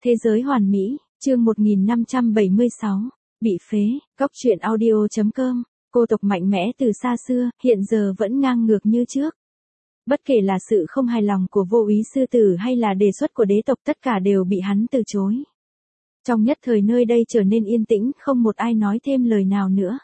Thế giới hoàn mỹ, chương 1576, bị phế, Cóc truyện audio.com, cô tộc mạnh mẽ từ xa xưa, hiện giờ vẫn ngang ngược như trước. Bất kể là sự không hài lòng của vô úy sư tử hay là đề xuất của đế tộc, tất cả đều bị hắn từ chối. Trong nhất thời nơi đây trở nên yên tĩnh, không một ai nói thêm lời nào nữa.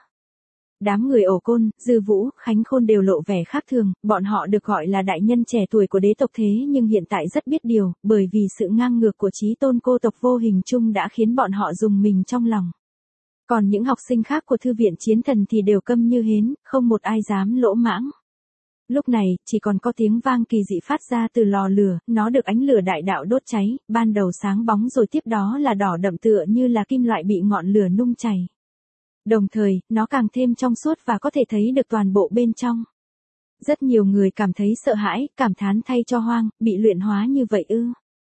Đám người Ổ Côn, Dư Vũ, Khánh Khôn đều lộ vẻ khác thường, bọn họ được gọi là đại nhân trẻ tuổi của đế tộc thế nhưng hiện tại rất biết điều, bởi vì sự ngang ngược của chí tôn cô tộc vô hình chung đã khiến bọn họ rùng mình trong lòng. Còn những học sinh khác của thư viện chiến thần thì đều câm như hến, không một ai dám lỗ mãng. Lúc này, chỉ còn có tiếng vang kỳ dị phát ra từ lò lửa, nó được ánh lửa đại đạo đốt cháy, ban đầu sáng bóng rồi tiếp đó là đỏ đậm tựa như là kim loại bị ngọn lửa nung chảy. Đồng thời, nó càng thêm trong suốt và có thể thấy được toàn bộ bên trong. Rất nhiều người cảm thấy sợ hãi, cảm thán thay cho Hoang, bị luyện hóa như vậy ư.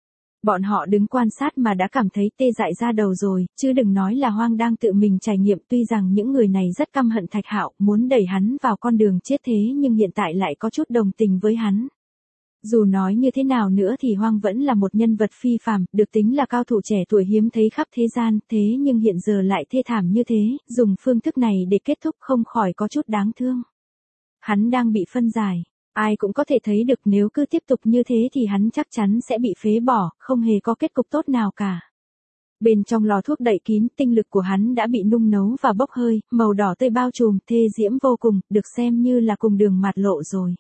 Bọn họ đứng quan sát mà đã cảm thấy tê dại ra đầu rồi, chứ đừng nói là Hoang đang tự mình trải nghiệm. Tuy rằng những người này rất căm hận Thạch Hạo, muốn đẩy hắn vào con đường chết thế nhưng hiện tại lại có chút đồng tình với hắn. Dù nói như thế nào nữa thì Hoang vẫn là một nhân vật phi phàm, được tính là cao thủ trẻ tuổi hiếm thấy khắp thế gian, thế nhưng hiện giờ lại thê thảm như thế, dùng phương thức này để kết thúc không khỏi có chút đáng thương. Hắn đang bị phân giải, ai cũng có thể thấy được nếu cứ tiếp tục như thế thì hắn chắc chắn sẽ bị phế bỏ, không hề có kết cục tốt nào cả. Bên trong lò thuốc đậy kín, tinh lực của hắn đã bị nung nấu và bốc hơi, màu đỏ tươi bao trùm, thê diễm vô cùng, được xem như là cùng đường mạt lộ rồi.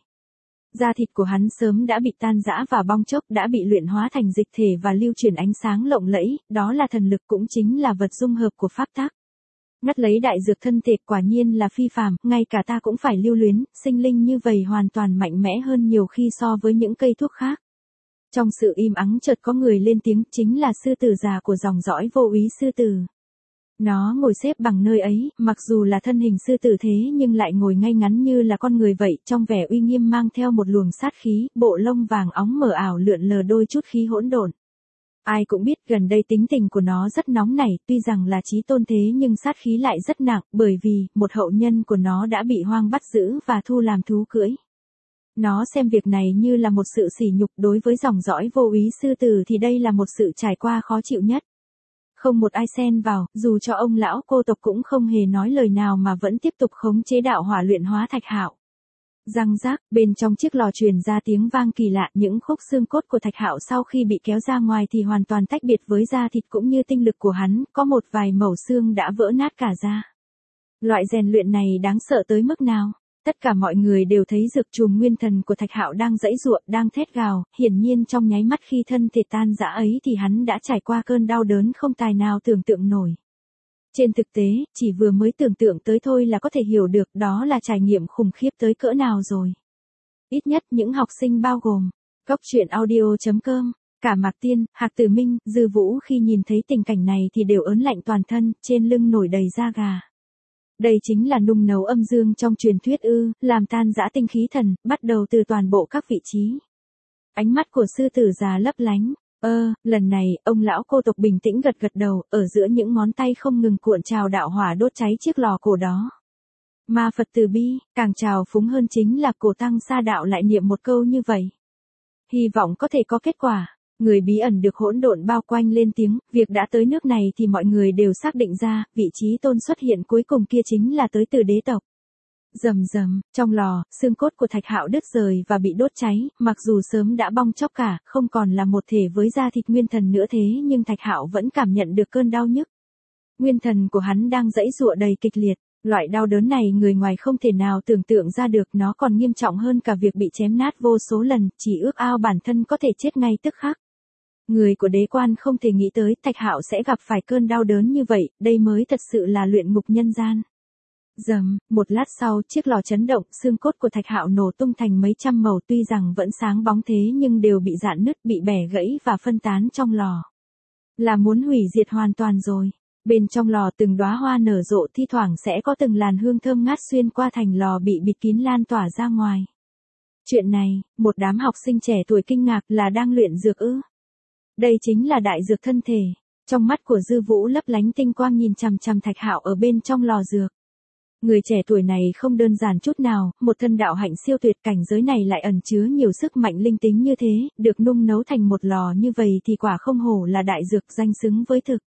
Da thịt của hắn sớm đã bị tan rã và bong chóc, đã bị luyện hóa thành dịch thể và lưu chuyển ánh sáng lộng lẫy, đó là thần lực cũng chính là vật dung hợp của pháp tắc. Ngắt lấy đại dược thân thể quả nhiên là phi phàm, ngay cả ta cũng phải lưu luyến, sinh linh như vậy hoàn toàn mạnh mẽ hơn nhiều khi so với những cây thuốc khác. Trong sự im ắng chợt có người lên tiếng, chính là sư tử già của dòng dõi vô úy sư tử. Nó ngồi xếp bằng nơi ấy, mặc dù là thân hình sư tử thế nhưng lại ngồi ngay ngắn như là con người vậy, trong vẻ uy nghiêm mang theo một luồng sát khí, bộ lông vàng óng mờ ảo lượn lờ đôi chút khí hỗn độn. Ai cũng biết gần đây tính tình của nó rất nóng nảy, tuy rằng là chí tôn thế nhưng sát khí lại rất nặng, bởi vì một hậu nhân của nó đã bị Hoang bắt giữ và thu làm thú cưỡi. Nó xem việc này như là một sự sỉ nhục, đối với dòng dõi vô úy sư tử thì đây là một sự trải qua khó chịu nhất. Không một ai xen vào, dù cho ông lão cô tộc cũng không hề nói lời nào mà vẫn tiếp tục khống chế đạo hỏa luyện hóa Thạch Hạo. Răng rác, bên trong chiếc lò truyền ra tiếng vang kỳ lạ, những khúc xương cốt của Thạch Hạo sau khi bị kéo ra ngoài thì hoàn toàn tách biệt với da thịt cũng như tinh lực của hắn, có một vài mẩu xương đã vỡ nát cả ra. Loại rèn luyện này đáng sợ tới mức nào? Tất cả mọi người đều thấy dược chùm nguyên thần của Thạch Hạo đang giãy giụa, đang thét gào, hiển nhiên trong nháy mắt khi thân thể tan rã ấy thì hắn đã trải qua cơn đau đớn không tài nào tưởng tượng nổi. Trên thực tế, chỉ vừa mới tưởng tượng tới thôi là có thể hiểu được đó là trải nghiệm khủng khiếp tới cỡ nào rồi. Ít nhất những học sinh bao gồm, Cóc truyện audio.com, cả Mạc Tiên, Hạc Tử Minh, Dư Vũ khi nhìn thấy tình cảnh này thì đều ớn lạnh toàn thân, trên lưng nổi đầy da gà. Đây chính là nung nấu âm dương trong truyền thuyết ư, làm tan rã tinh khí thần, bắt đầu từ toàn bộ các vị trí. Ánh mắt của sư tử già lấp lánh. Lần này, ông lão cô tộc bình tĩnh gật gật đầu, ở giữa những ngón tay không ngừng cuộn trào đạo hỏa đốt cháy chiếc lò cổ đó. Ma Phật từ bi, càng trào phúng hơn chính là cổ tăng sa đạo lại niệm một câu như vậy. Hy vọng có thể có kết quả. Người bí ẩn được hỗn độn bao quanh lên tiếng, việc đã tới nước này thì mọi người đều xác định ra, vị trí tôn xuất hiện cuối cùng kia chính là tới từ đế tộc. Rầm rầm, trong lò, xương cốt của Thạch Hạo đứt rời và bị đốt cháy, mặc dù sớm đã bong chóc cả, không còn là một thể với da thịt nguyên thần nữa thế nhưng Thạch Hạo vẫn cảm nhận được cơn đau nhức. Nguyên thần của hắn đang giãy giụa đầy kịch liệt, loại đau đớn này người ngoài không thể nào tưởng tượng ra được, nó còn nghiêm trọng hơn cả việc bị chém nát vô số lần, chỉ ước ao bản thân có thể chết ngay tức khắc. Người của đế quan không thể nghĩ tới Thạch Hạo sẽ gặp phải cơn đau đớn như vậy, đây mới thật sự là luyện ngục nhân gian. Rầm, một lát sau, chiếc lò chấn động, xương cốt của Thạch Hạo nổ tung thành mấy trăm mẩu, tuy rằng vẫn sáng bóng thế nhưng đều bị rạn nứt, bị bẻ gãy và phân tán trong lò. Là muốn hủy diệt hoàn toàn rồi. Bên trong lò từng đóa hoa nở rộ, thi thoảng sẽ có từng làn hương thơm ngát xuyên qua thành lò bị bịt kín lan tỏa ra ngoài. Chuyện này, một đám học sinh trẻ tuổi kinh ngạc, là đang luyện dược ư? Đây chính là đại dược thân thể. Trong mắt của Dư Vũ lấp lánh tinh quang nhìn chằm chằm Thạch Hạo ở bên trong lò dược. Người trẻ tuổi này không đơn giản chút nào, một thân đạo hạnh siêu tuyệt, cảnh giới này lại ẩn chứa nhiều sức mạnh linh tính như thế, được nung nấu thành một lò như vậy thì quả không hổ là đại dược, danh xứng với thực.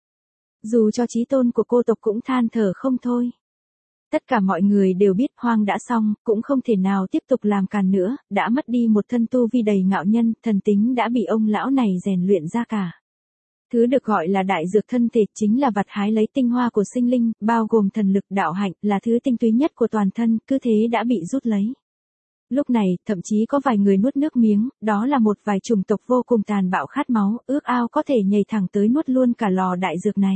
Dù cho chí tôn của cô tộc cũng than thở không thôi. Tất cả mọi người đều biết Hoang đã xong, cũng không thể nào tiếp tục làm càn nữa, đã mất đi một thân tu vi đầy ngạo nhân, thần tính đã bị ông lão này rèn luyện ra cả. Thứ được gọi là đại dược thân thể chính là vặt hái lấy tinh hoa của sinh linh, bao gồm thần lực, đạo hạnh, là thứ tinh túy nhất của toàn thân, cứ thế đã bị rút lấy. Lúc này, thậm chí có vài người nuốt nước miếng, đó là một vài chủng tộc vô cùng tàn bạo khát máu, ước ao có thể nhảy thẳng tới nuốt luôn cả lò đại dược này.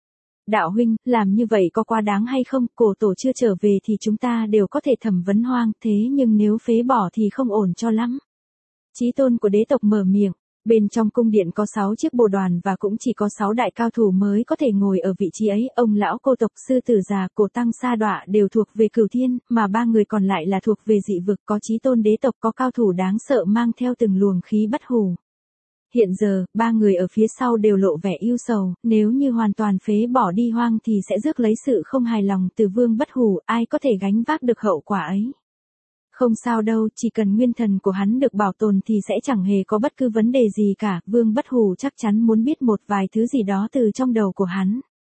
Đạo huynh, làm như vậy có quá đáng hay không, cổ tổ chưa trở về thì chúng ta đều có thể thẩm vấn Hoang, thế nhưng nếu phế bỏ thì không ổn cho lắm. Chí tôn của đế tộc mở miệng, bên trong cung điện có 6 chiếc bồ đoàn và cũng chỉ có 6 đại cao thủ mới có thể ngồi ở vị trí ấy, ông lão cô tộc, sư tử già, cổ tăng sa đọa đều thuộc về Cửu Thiên, mà 3 người còn lại là thuộc về dị vực, có chí tôn đế tộc, có cao thủ đáng sợ mang theo từng luồng khí bất hủ. Hiện giờ, 3 người ở phía sau đều lộ vẻ ưu sầu, nếu như hoàn toàn phế bỏ đi Hoang thì sẽ rước lấy sự không hài lòng từ Vương Bất Hủ, ai có thể gánh vác được hậu quả ấy. Không sao đâu, chỉ cần nguyên thần của hắn được bảo tồn thì sẽ chẳng hề có bất cứ vấn đề gì cả, Vương Bất Hủ chắc chắn muốn biết một vài thứ gì đó từ trong đầu của hắn.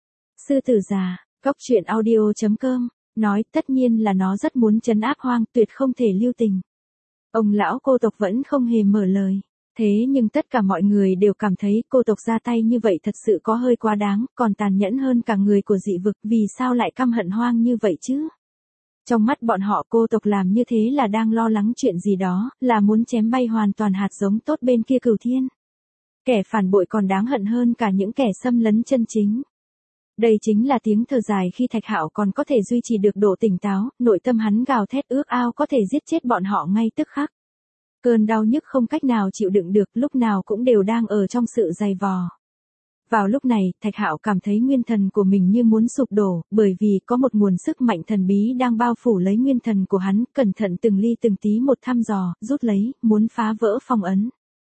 Sư tử già, góc truyện audio.com, nói tất nhiên là nó rất muốn trấn áp Hoang, tuyệt không thể lưu tình. Ông lão cô tộc vẫn không hề mở lời. Thế nhưng tất cả mọi người đều cảm thấy cô tộc ra tay như vậy thật sự có hơi quá đáng, còn tàn nhẫn hơn cả người của dị vực, vì sao lại căm hận Hoang như vậy chứ? Trong mắt bọn họ cô tộc làm như thế là đang lo lắng chuyện gì đó, là muốn chém bay hoàn toàn hạt giống tốt bên kia Cửu Thiên. Kẻ phản bội còn đáng hận hơn cả những kẻ xâm lấn chân chính. Đây chính là tiếng thở dài khi Thạch Hạo còn có thể duy trì được độ tỉnh táo, nội tâm hắn gào thét ước ao có thể giết chết bọn họ ngay tức khắc. Cơn đau nhức không cách nào chịu đựng được, lúc nào cũng đều đang ở trong sự dày vò. Vào lúc này, Thạch Hạo cảm thấy nguyên thần của mình như muốn sụp đổ, bởi vì có một nguồn sức mạnh thần bí đang bao phủ lấy nguyên thần của hắn, cẩn thận từng ly từng tí một thăm dò, rút lấy, muốn phá vỡ phong ấn.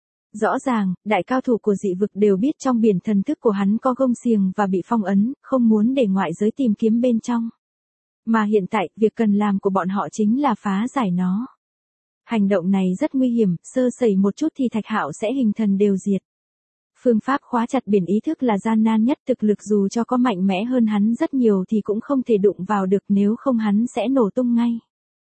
Rõ ràng, đại cao thủ của dị vực đều biết trong biển thần thức của hắn có gông xiềng và bị phong ấn, không muốn để ngoại giới tìm kiếm bên trong. Mà hiện tại, việc cần làm của bọn họ chính là phá giải nó. Hành động này rất nguy hiểm, sơ sẩy một chút thì Thạch Hạo sẽ hình thần đều diệt. Phương pháp khóa chặt biển ý thức là gian nan nhất, thực lực dù cho có mạnh mẽ hơn hắn rất nhiều thì cũng không thể đụng vào được, nếu không hắn sẽ nổ tung ngay.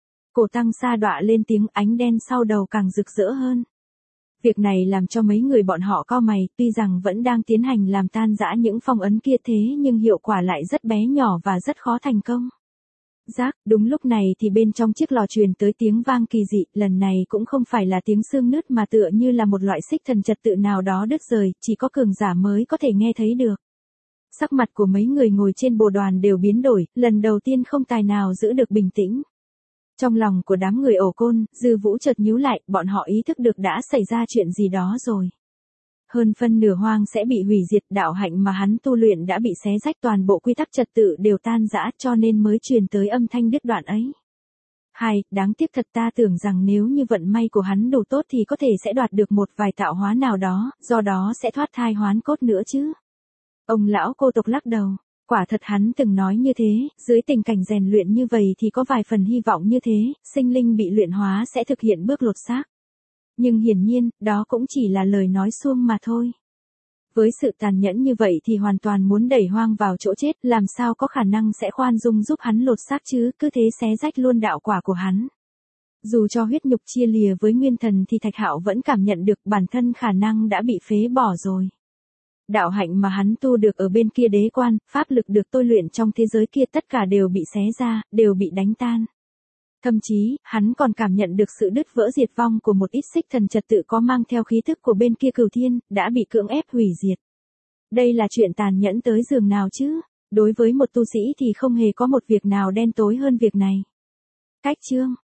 Cổ tăng sa đọa lên tiếng, ánh đen sau đầu càng rực rỡ hơn. Việc này làm cho mấy người bọn họ cau mày, tuy rằng vẫn đang tiến hành làm tan rã những phong ấn kia thế nhưng hiệu quả lại rất bé nhỏ và rất khó thành công. Rác, đúng lúc này thì bên trong chiếc lò truyền tới tiếng vang kỳ dị, lần này cũng không phải là tiếng xương nứt mà tựa như là một loại xích thần trật tự nào đó đứt rời, chỉ có cường giả mới có thể nghe thấy được. Sắc mặt của mấy người ngồi trên bồ đoàn đều biến đổi, lần đầu tiên không tài nào giữ được bình tĩnh. Trong lòng của đám người ổ côn, Dư Vũ chợt nhíu lại, bọn họ ý thức được đã xảy ra chuyện gì đó rồi. Hơn phân nửa Hoang sẽ bị hủy diệt, đạo hạnh mà hắn tu luyện đã bị xé rách, toàn bộ quy tắc trật tự đều tan rã, cho nên mới truyền tới âm thanh đứt đoạn ấy. Hai, đáng tiếc thật, ta tưởng rằng nếu như vận may của hắn đủ tốt thì có thể sẽ đoạt được một vài tạo hóa nào đó, do đó sẽ thoát thai hoán cốt nữa chứ. Ông lão cô tộc lắc đầu, quả thật hắn từng nói như thế, dưới tình cảnh rèn luyện như vậy thì có vài phần hy vọng như thế, sinh linh bị luyện hóa sẽ thực hiện bước lột xác. Nhưng hiển nhiên, đó cũng chỉ là lời nói suông mà thôi. Với sự tàn nhẫn như vậy thì hoàn toàn muốn đẩy Hoang vào chỗ chết, làm sao có khả năng sẽ khoan dung giúp hắn lột xác chứ, cứ thế xé rách luôn đạo quả của hắn. Dù cho huyết nhục chia lìa với nguyên thần thì Thạch Hạo vẫn cảm nhận được bản thân khả năng đã bị phế bỏ rồi. Đạo hạnh mà hắn tu được ở bên kia đế quan, pháp lực được tôi luyện trong thế giới kia tất cả đều bị xé ra, đều bị đánh tan. Thậm chí, hắn còn cảm nhận được sự đứt vỡ diệt vong của một ít xích thần trật tự có mang theo khí thức của bên kia Cửu Thiên, đã bị cưỡng ép hủy diệt. Đây là chuyện tàn nhẫn tới giường nào chứ? Đối với một tu sĩ thì không hề có một việc nào đen tối hơn việc này. Cách chương